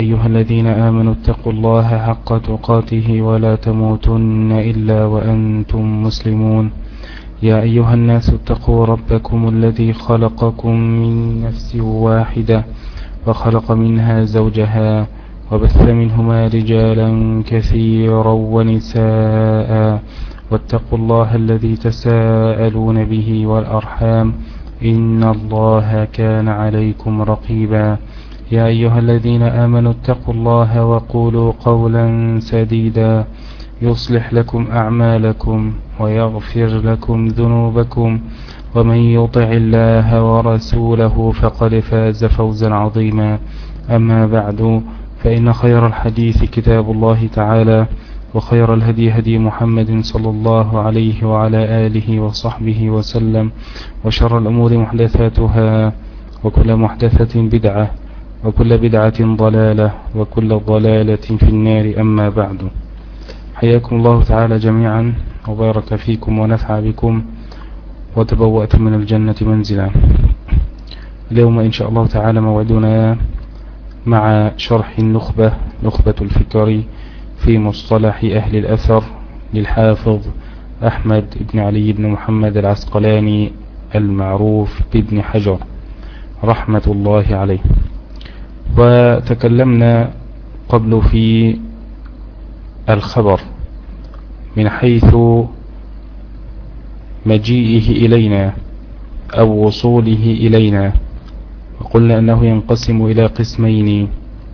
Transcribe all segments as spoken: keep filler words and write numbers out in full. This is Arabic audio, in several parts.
أيها الذين آمنوا اتقوا الله حق تقاته ولا تموتن إلا وأنتم مسلمون. يا أيها الناس اتقوا ربكم الذي خلقكم من نفس واحدة وخلق منها زوجها وبث منهما رجالا كثيرا ونساء واتقوا الله الذي تساءلون به والأرحام إن الله كان عليكم رقيبا. يا أيها الذين آمنوا اتقوا الله وقولوا قولا سديدا يصلح لكم أعمالكم ويغفر لكم ذنوبكم ومن يطع الله ورسوله فقد فاز فوزا عظيما. أما بعد، فإن خير الحديث كتاب الله تعالى، وخير الهدي هدي محمد صلى الله عليه وعلى آله وصحبه وسلم، وشر الأمور محدثاتها، وكل محدثة بدعة، وكل بدعة ضلالة، وكل ضلالة في النار. أما بعد، حياكم الله تعالى جميعا وبارك فيكم ونفع بكم وتبوأتم من الجنة منزلا. اليوم إن شاء الله تعالى موعدنا مع شرح النخبة نخبة الفكر في مصطلح أهل الأثر للحافظ أحمد بن علي بن محمد العسقلاني المعروف بابن حجر رحمة الله عليه. وتكلمنا قبل في الخبر من حيث مجيئه إلينا أو وصوله إلينا، وقلنا أنه ينقسم إلى قسمين: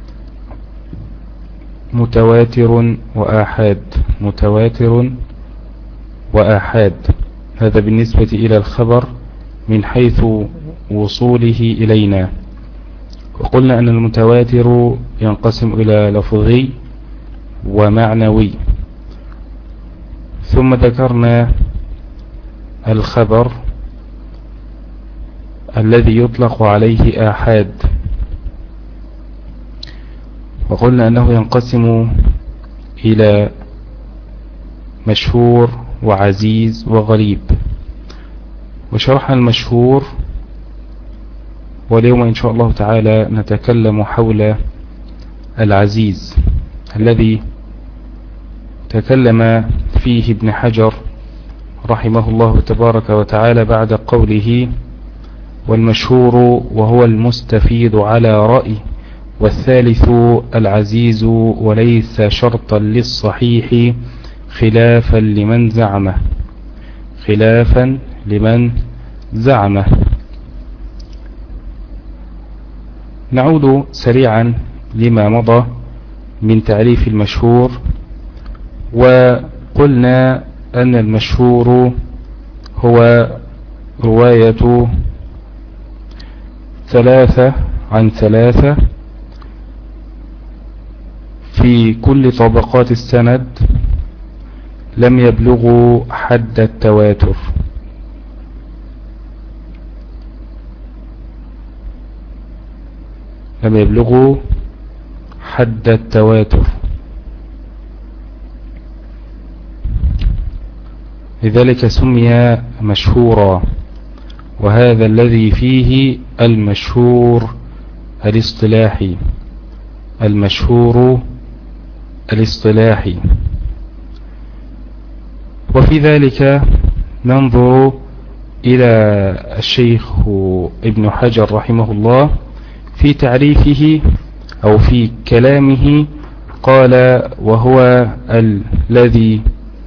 متواتر وآحاد. متواتر وآحاد، هذا بالنسبة إلى الخبر من حيث وصوله إلينا. وقلنا أن المتواتر ينقسم إلى لفظي ومعنوي. ثم ذكرنا الخبر الذي يطلق عليه آحاد، وقلنا أنه ينقسم إلى مشهور وعزيز وغريب. وشرحنا المشهور، واليوم إن شاء الله تعالى نتكلم حول العزيز الذي تكلم فيه ابن حجر رحمه الله تبارك وتعالى بعد قوله: والمشهور وهو المستفيد على رأي، والثالث العزيز وليس شرطا للصحيح خلافا لمن زعمه. خلافا لمن زعمه. نعود سريعا لما مضى من تعريف المشهور. وقلنا أن المشهور هو رواية ثلاثة عن ثلاثة في كل طبقات السند لم يبلغوا حد التواتر. لم يبلغوا حد التواتر، لذلك سمي مشهورا. وهذا الذي فيه المشهور الاصطلاحي. المشهور الاصطلاحي. وفي ذلك ننظر إلى الشيخ ابن حجر رحمه الله في تعريفه أو في كلامه، قال: وهو الذي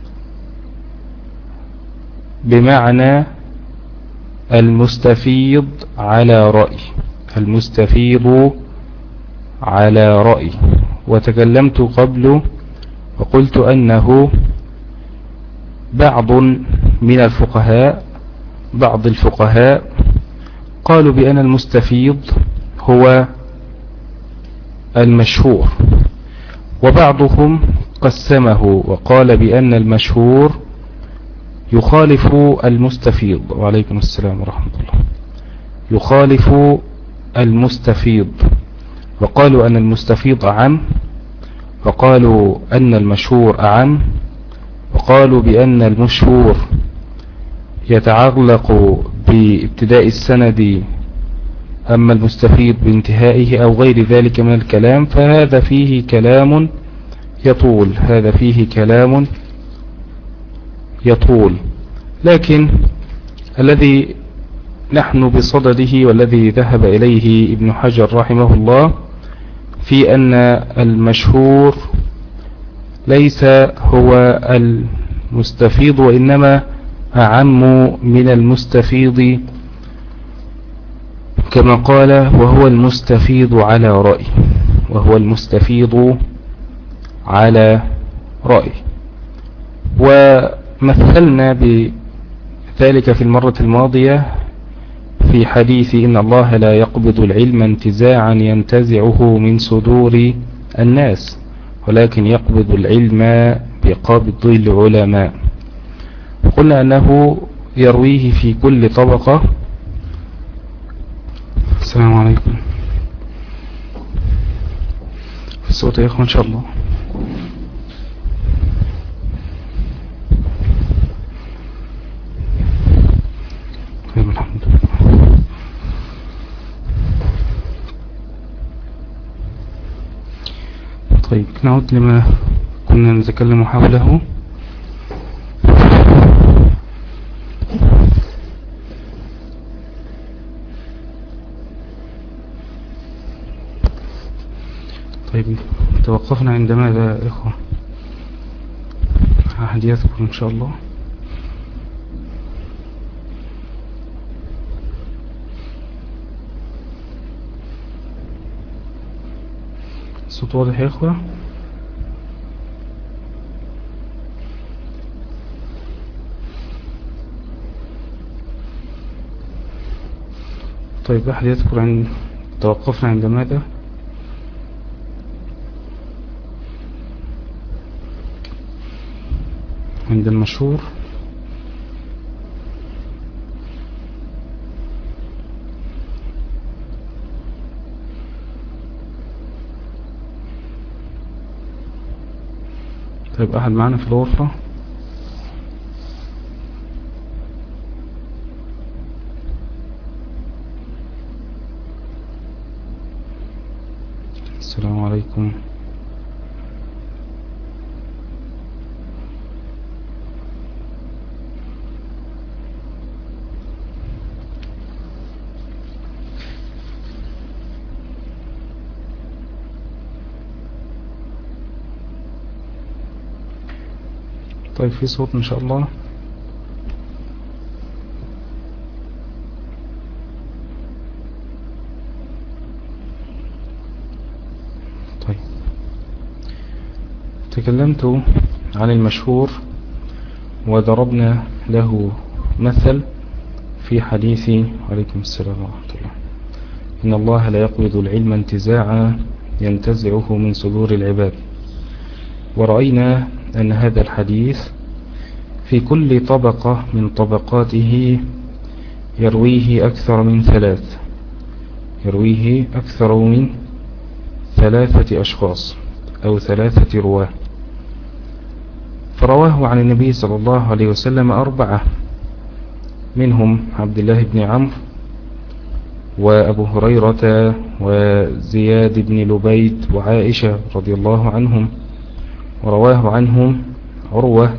بمعنى المستفيض على رأي. المستفيض على رأي. وتكلمت قبل وقلت أنه بعض من الفقهاء بعض الفقهاء قالوا بأن المستفيض هو المشهور، وبعضهم قسمه وقال بأن المشهور يخالف المستفيض. وعليكم السلام ورحمة الله. يخالف المستفيض، وقالوا أن المستفيض أعم، وقالوا أن المشهور أعم، وقالوا بأن المشهور يتعلق بابتداء السند أما المستفيض بانتهائه أو غير ذلك من الكلام فهذا فيه كلام يطول هذا فيه كلام يطول لكن الذي نحن بصدده والذي ذهب إليه ابن حجر رحمه الله في أن المشهور ليس هو المستفيض وإنما أعم من المستفيض كما قال وهو المستفيض على رأي وهو المستفيض على رأي. ومثلنا بذلك في المرة الماضية في حديث إن الله لا يقبض العلم انتزاعا ينتزعه من صدور الناس ولكن يقبض العلم بقبض العلماء. قلنا أنه يرويه في كل طبقة. السلام عليكم في الصوت يا إخوان إن شاء الله. طيب الحمد لله. طيب نعود لما كنا نتكلم حوله. طيب توقفنا عند ماذا يا إخوة؟ أحد يذكر إن شاء الله؟ الصوت واضح يا إخوة؟ طيب أحد يذكر عن توقفنا عند ماذا؟ عند المشهور. طيب أحد معنا في الغرفة؟ السلام عليكم. طيب في صوت إن شاء الله. طيب تكلمت عن المشهور وضربنا له مثل في حديث عليكم السلام ورحمة الله إن الله لا يقبض العلم انتزاعا ينتزعه من صدور العباد. ورأينا أن هذا الحديث في كل طبقة من طبقاته يرويه أكثر من ثلاث يرويه أكثر من ثلاثة أشخاص أو ثلاثة رواه. فرواه عن النبي صلى الله عليه وسلم أربعة منهم عبد الله بن عمرو وأبو هريرة وزياد بن لبيد وعائشة رضي الله عنهم. ورواه عنهم عروة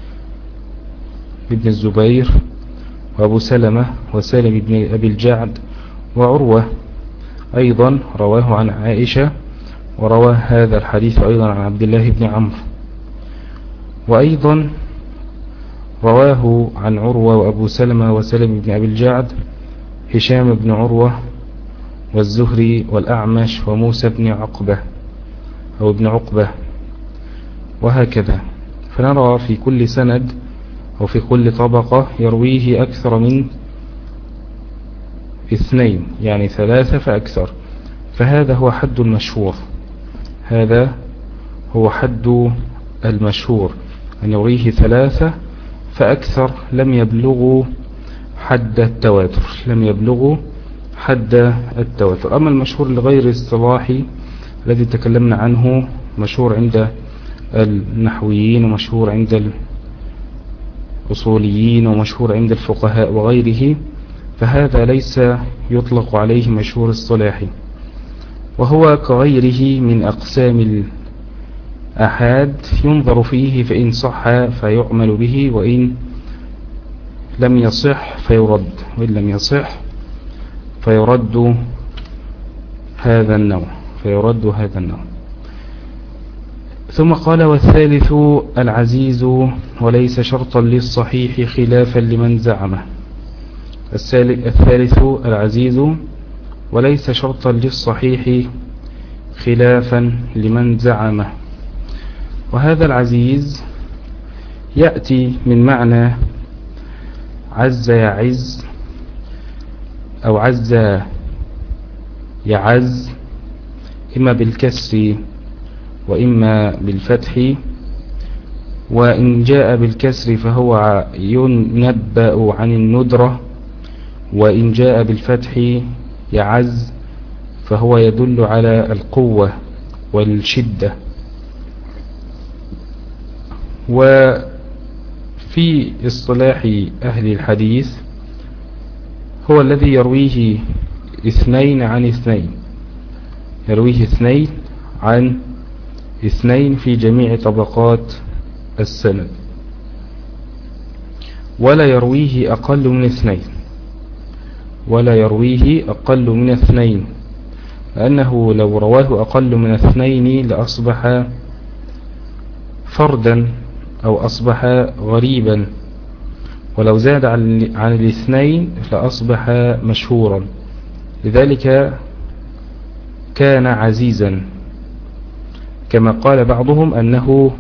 بن الزبير وأبو سلمة وسالم بن أبي الجعد وعروة أيضا رواه عن عائشة. ورواه هذا الحديث أيضا عن عبد الله بن عمرو. وأيضا رواه عن عروة وأبو سلمة وسالم بن أبي الجعد هشام بن عروة والزهري والأعمش وموسى بن عقبة أو ابن عقبة وهكذا. فنرى في كل سند أو في كل طبقة يرويه أكثر من اثنين يعني ثلاثة فأكثر. فهذا هو حد المشهور هذا هو حد المشهور أن يرويه ثلاثة فأكثر لم يبلغوا حد التواتر لم يبلغوا حد التواتر. أما المشهور لغير الصلاحي الذي تكلمنا عنه مشهور عند النحويين ومشهور عند الأصوليين ومشهور عند الفقهاء وغيره فهذا ليس يطلق عليه مشهور الصلاح، وهو كغيره من أقسام الآحاد ينظر فيه، فإن صح فيعمل به، وإن لم يصح فيرد، وإن لم يصح فيرد هذا النوع فيرد هذا النوع ثم قال: والثالث العزيز وليس شرطا للصحيح خلافا لمن زعمه. الثالث العزيز وليس شرطا للصحيح خلافا لمن زعمه. وهذا العزيز يأتي من معنى عز يعز، أو عز يعز، إما بالكسر وإما بالفتح. وإن جاء بالكسر فهو ينبأ عن الندرة، وإن جاء بالفتح يعز فهو يدل على القوة والشدة. وفي اصطلاح أهل الحديث هو الذي يرويه اثنين عن اثنين، يرويه اثنين عن اثنين في جميع طبقات السند، ولا يرويه أقل من اثنين ولا يرويه أقل من اثنين لأنه لو رواه أقل من اثنين لأصبح فردا أو أصبح غريبا، ولو زاد عن الاثنين فأصبح مشهورا. لذلك كان عزيزا، كما قال بعضهم أنه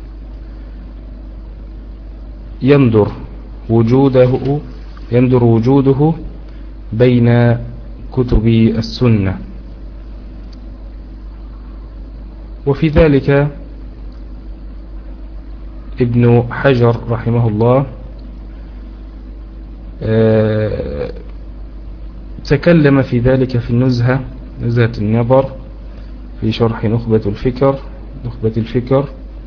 يندر وجوده يندر وجوده بين كتب السنة. وفي ذلك ابن حجر رحمه الله تكلم في ذلك في النزهة نزهة النظر في شرح نخبة الفكر نخبة الفكر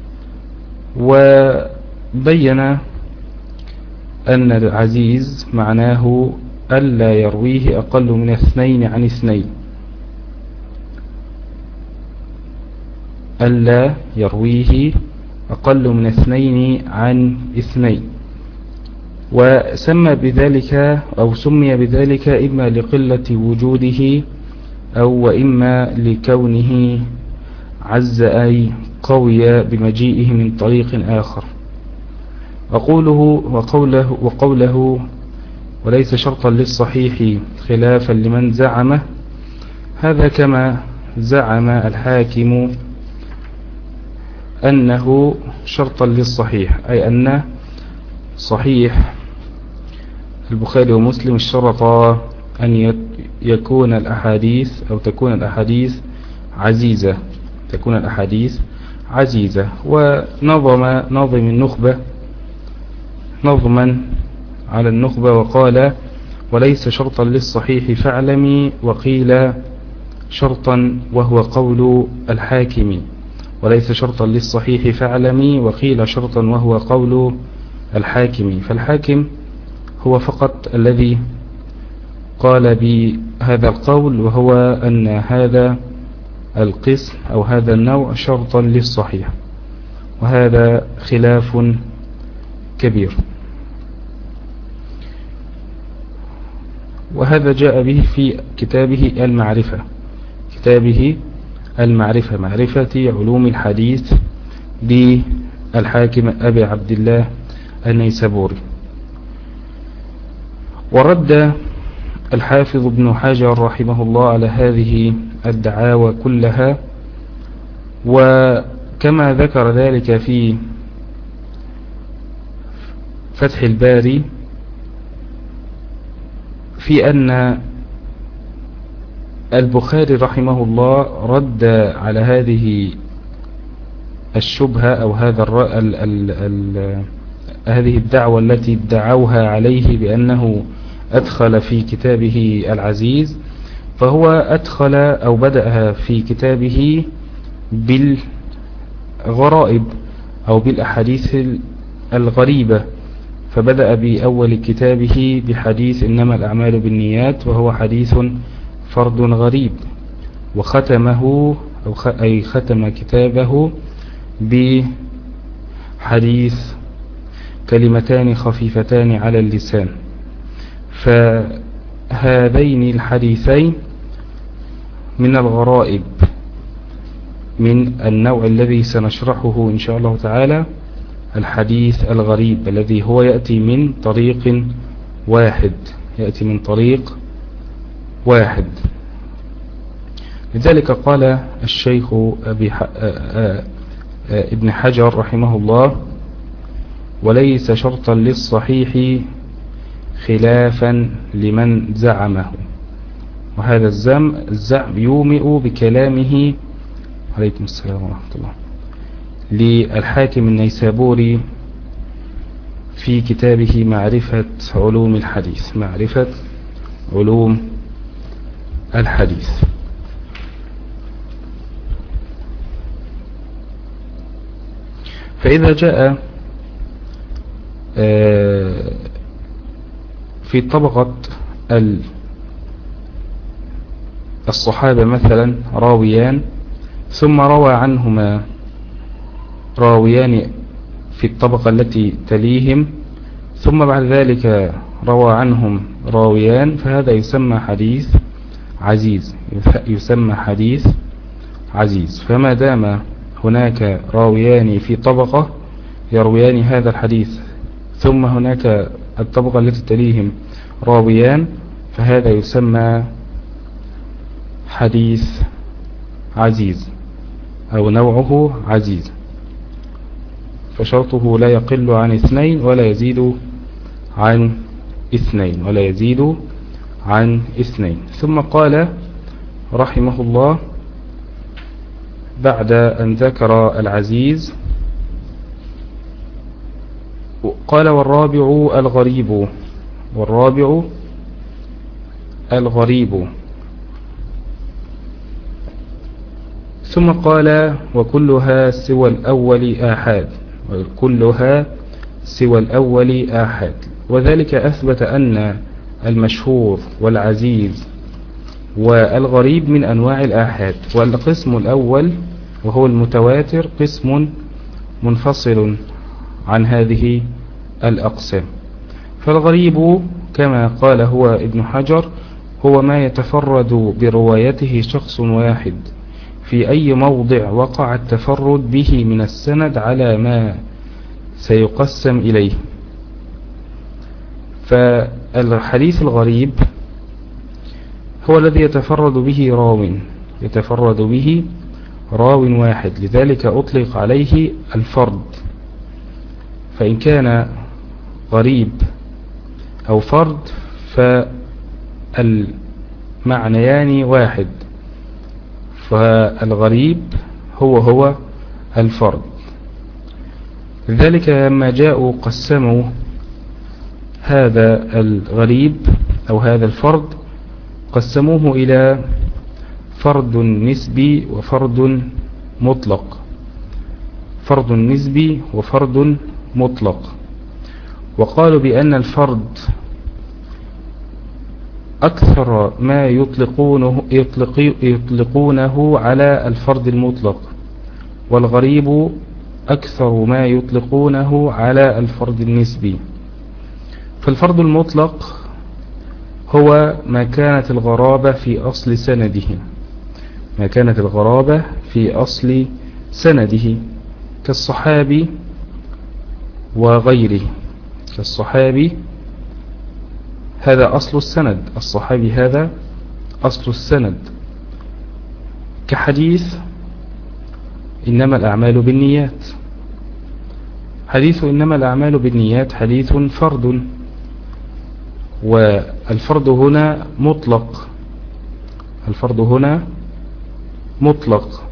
وبين أن العزيز معناه ألا يرويه أقل من اثنين عن اثنين ألا يرويه أقل من اثنين عن اثنين وسمى بذلك أو سمي بذلك إما لقلة وجوده أو وإما لكونه عز أي قوي بمجيئه من طريق آخر. وقوله وقوله, وقوله وليس شرطا للصحيح خلافا لمن زعمه، هذا كما زعم الحاكم أنه شرطا للصحيح، أي أن صحيح البخاري ومسلم اشترطا أن يكون الأحاديث أو تكون الأحاديث عزيزة تكون الأحاديث عزيزة. ونظم ناظم النخبة نظما على النخبة وقال: وليس شرطا للصحيح فاعلمي، وقيل شرطا وهو قول الحاكم. وليس شرطا للصحيح فاعلمي، وقيل شرطا وهو قول الحاكم. فالحاكم هو فقط الذي قال بهذا القول، وهو أن هذا القسم أو هذا النوع شرطا للصحيح، وهذا خلاف كبير. وهذا جاء به في كتابه المعرفة كتابه المعرفة معرفة علوم الحديث للحاكم أبي عبد الله النيسابوري. ورد الحافظ ابن حجر رحمه الله على هذه الدعاوى كلها، وكما ذكر ذلك في فتح الباري في أن البخاري رحمه الله رد على هذه الشبهة أو هذا ال ال ال هذه الدعوة التي ادعوها عليه بأنه أدخل في كتابه العزيز، فهو أدخل أو بدأها في كتابه بالغرائب أو بالأحاديث الغريبة، فبدأ بأول كتابه بحديث إنما الأعمال بالنيات، وهو حديث فرد غريب، وختمه أو أي ختم كتابه بحديث كلمتان خفيفتان على اللسان. فهذين الحديثين من الغرائب من النوع الذي سنشرحه إن شاء الله تعالى، الحديث الغريب الذي هو يأتي من طريق واحد يأتي من طريق واحد لذلك قال الشيخ أبي ح... ابن حجر رحمه الله: وليس شرطا للصحيح خلافا لمن زعمه. وهذا الزم الزعم يومئ بكلامه عليكم السلام ورحمة الله للحاكم النيسابوري في كتابه معرفة علوم الحديث معرفة علوم الحديث. فإذا جاء في طبقة الصحابة مثلا راويان، ثم روى عنهما راويان في الطبقة التي تليهم، ثم بعد ذلك روى عنهم راويان، فهذا يسمى حديث عزيز يسمى حديث عزيز. فما دام هناك راويان في طبقة يرويان هذا الحديث، ثم هناك الطبقة التي تليهم راويان، فهذا يسمى حديث عزيز أو نوعه عزيز، فشرطه لا يقل عن اثنين ولا يزيد عن اثنين ولا يزيد عن اثنين. ثم قال رحمه الله بعد أن ذكر العزيز قال: والرابع الغريب والرابع الغريب ثم قال: وكلها سوى الأول آحاد وكلها سوى الأول آحاد. وذلك أثبت أن المشهور والعزيز والغريب من أنواع الآحاد. والقسم الأول وهو المتواتر قسم منفصل عن هذه الأقسام. فالغريب كما قال هو ابن حجر هو ما يتفرد بروايته شخص واحد في أي موضع وقع التفرد به من السند على ما سيقسم إليه. فالحديث الغريب هو الذي يتفرد به راو يتفرد به راو واحد، لذلك أطلق عليه الفرد. فإن كان غريب أو فرد فالمعنيان واحد، فالغريب هو هو الفرد. لذلك لما جاءوا قسموا هذا الغريب أو هذا الفرد قسموه إلى فرد نسبي وفرد مطلق فرد نسبي وفرد مطلق. وقالوا بأن الفرد أكثر ما يطلقونه, يطلق يطلقونه على الفرد المطلق، والغريب أكثر ما يطلقونه على الفرد النسبي. فالفرد المطلق هو ما كانت الغرابة في أصل سنده ما كانت الغرابة في أصل سنده كالصحابي وغيره. كالصحابي هذا أصل السند الصحابي هذا أصل السند. كحديث إنما الأعمال بالنيات حديث إنما الأعمال بالنيات حديث فرد، والفرد هنا مطلق الفرد هنا مطلق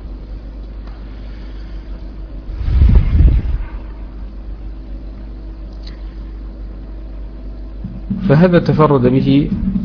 فهذا تفرد به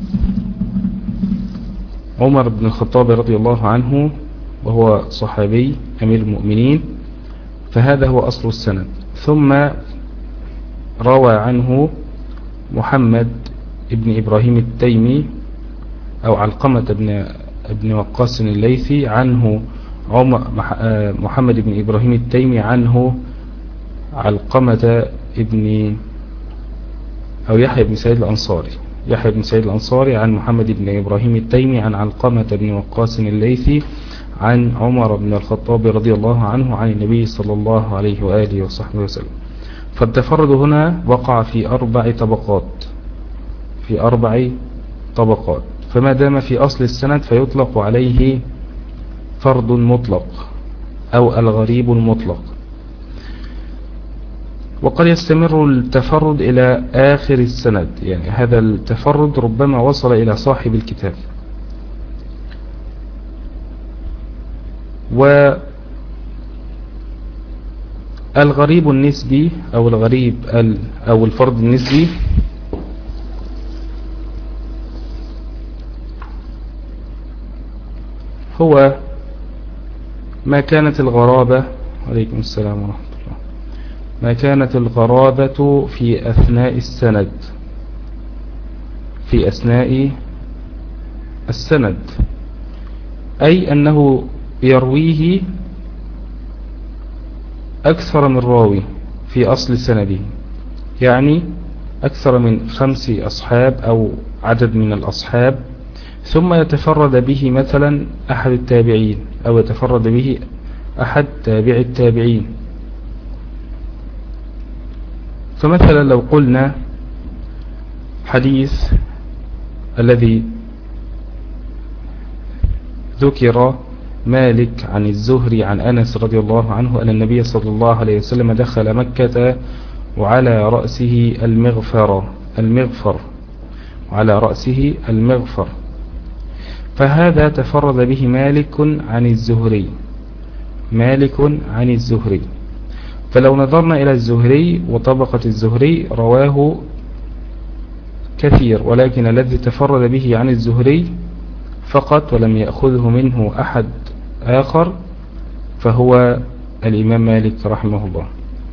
عمر بن الخطاب رضي الله عنه وهو صحابي أمير المؤمنين، فهذا هو أصل السند. ثم روى عنه محمد ابن إبراهيم التيمي أو علقمة ابن ابن وقاص الليثي عنه محمد بن إبراهيم التيمي عنه علقمة ابن أو يحيى بن سعيد الأنصاري يحيى بن سعيد الأنصاري عن محمد بن إبراهيم التيمي عن علقمة بن وقاص الليثي عن عمر بن الخطاب رضي الله عنه عن النبي صلى الله عليه وآله وصحبه وسلم. فالتفرد هنا وقع في أربع طبقات في أربع طبقات فما دام في أصل السند فيطلق عليه فرد مطلق أو الغريب المطلق. وقد يستمر التفرد إلى آخر السند، يعني هذا التفرد ربما وصل إلى صاحب الكتاب. والغريب النسبي أو الغريب أو الفرد النسبي هو ما كانت الغرابة عليكم السلام ورحمة الله ما كانت الغرابة في أثناء السند في أثناء السند أي أنه يرويه أكثر من راوي في أصل سنده، يعني أكثر من خمس أصحاب أو عدد من الأصحاب، ثم يتفرد به مثلا أحد التابعين أو يتفرد به أحد تابع التابعين. فمثلا لو قلنا حديث الذي ذكر مالك عن الزهري عن أنس رضي الله عنه أن النبي صلى الله عليه وسلم دخل مكة وعلى رأسه المغفر المغفر وعلى رأسه المغفر فهذا تفرد به مالك عن الزهري مالك عن الزهري فلو نظرنا إلى الزهري وطبقة الزهري رواه كثير، ولكن الذي تفرد به عن الزهري فقط ولم يأخذه منه أحد آخر فهو الإمام مالك رحمه الله.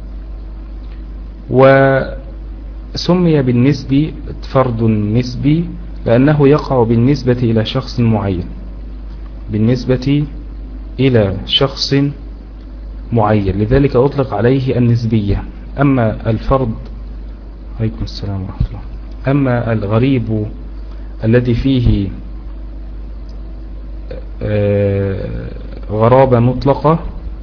وسمي بالنسبي فرد نسبي لأنه يقع بالنسبة إلى شخص معين بالنسبة إلى شخص معين لذلك أطلق عليه النسبية. أما الفرد عليكم السلام ورحمة الله أما الغريب الذي فيه غرابة مطلقة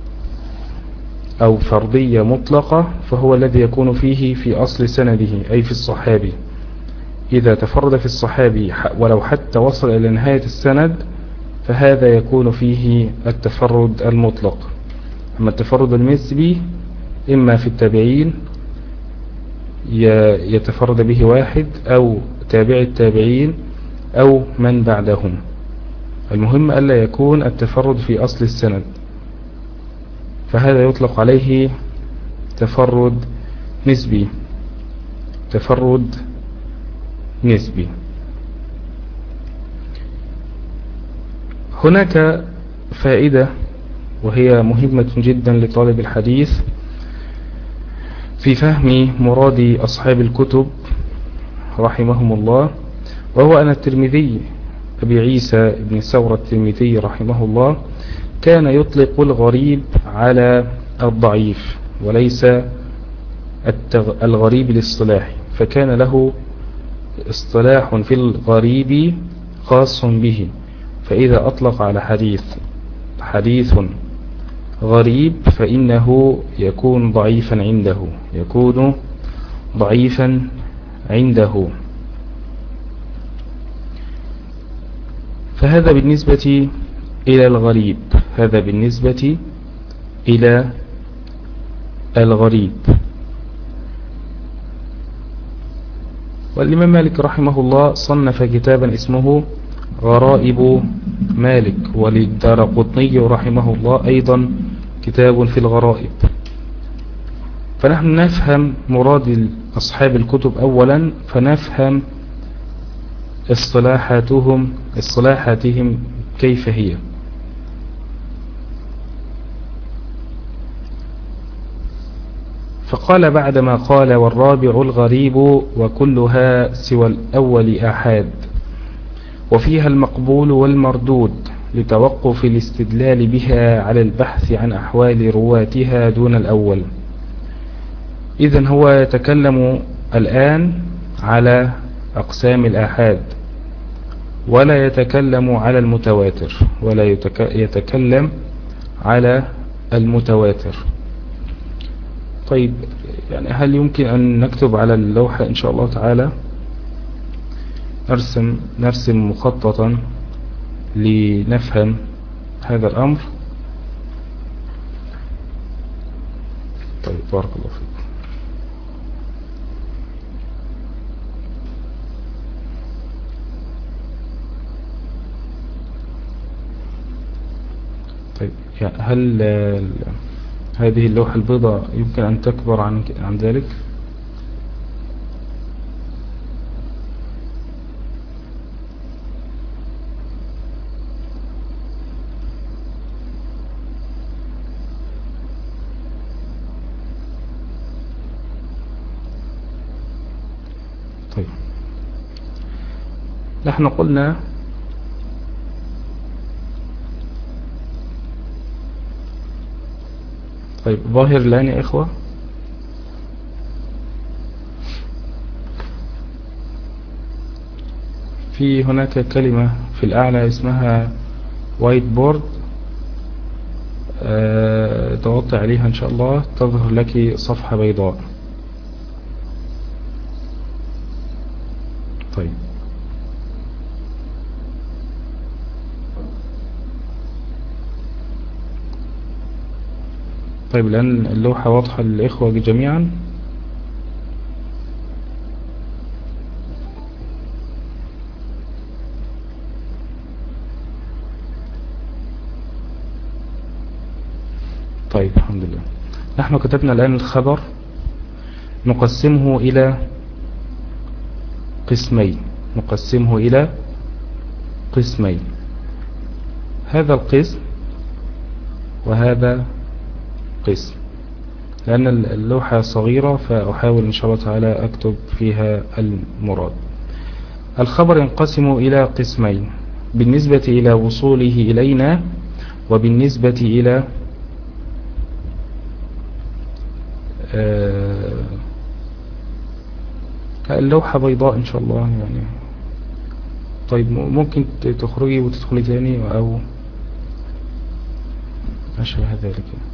أو فردية مطلقة فهو الذي يكون فيه في أصل سنده أي في الصحابي. إذا تفرد في الصحابي ولو حتى وصل إلى نهاية السند فهذا يكون فيه التفرد المطلق. أما التفرد النسبي إما في التابعين يتفرد به واحد أو تابع التابعين أو من بعدهم، المهم ألا يكون التفرد في أصل السند، فهذا يطلق عليه تفرد نسبي تفرد نسبي. هناك فائدة وهي مهمة جدا لطالب الحديث في فهم مراد أصحاب الكتب رحمهم الله، وهو أن الترمذي أبي عيسى بن ثورة الترمذي رحمه الله كان يطلق الغريب على الضعيف وليس الغريب الاصطلاحي، فكان له اصطلاح في الغريب خاص به. فإذا أطلق على حديث حديث غريب فإنه يكون ضعيفا عنده يكون ضعيفا عنده فهذا بالنسبة إلى الغريب هذا بالنسبة إلى الغريب. والإمام مالك رحمه الله صنف كتابا اسمه غرائب مالك، وللدارقطني رحمه الله أيضا كتاب في الغرائب. فنحن نفهم مراد أصحاب الكتب أولا، فنفهم اصطلاحاتهم اصطلاحاتهم كيف هي. فقال بعدما قال والرابع الغريب وكلها سوى الأول آحاد، وفيها المقبول والمردود لتوقف الاستدلال بها على البحث عن أحوال رواتها دون الأول. إذن هو يتكلم الآن على أقسام الآحاد، ولا يتكلم على المتواتر، ولا يتكلم على المتواتر. طيب، يعني هل يمكن أن نكتب على اللوحة إن شاء الله تعالى، نرسم نرسم مخططا لنفهم هذا الأمر؟ طيب، بارك الله فيك. طيب، هل هذه اللوحة البيضاء يمكن أن تكبر عن عن ذلك؟ طيب، نحن قلنا طيب، ظاهر الآن يا إخوة؟ في هناك كلمة في الأعلى اسمها وايت بورد، أه ضغطت عليها إن شاء الله تظهر لك صفحة بيضاء. طيب، طيب الآن اللوحة واضحة للإخوة جميعا؟ طيب، الحمد لله. نحن كتبنا الآن الخبر نقسمه إلى قسمين نقسمه إلى قسمين هذا القسم وهذا قسم. لأن اللوحة صغيرة فأحاول إن شاء الله تعالى أكتب فيها المراد. الخبر ينقسم إلى قسمين بالنسبة إلى وصوله إلينا، وبالنسبة إلى اللوحة بيضاء إن شاء الله يعني. طيب، ممكن تخرجي وتدخلي تاني أو ما شابه ذلك.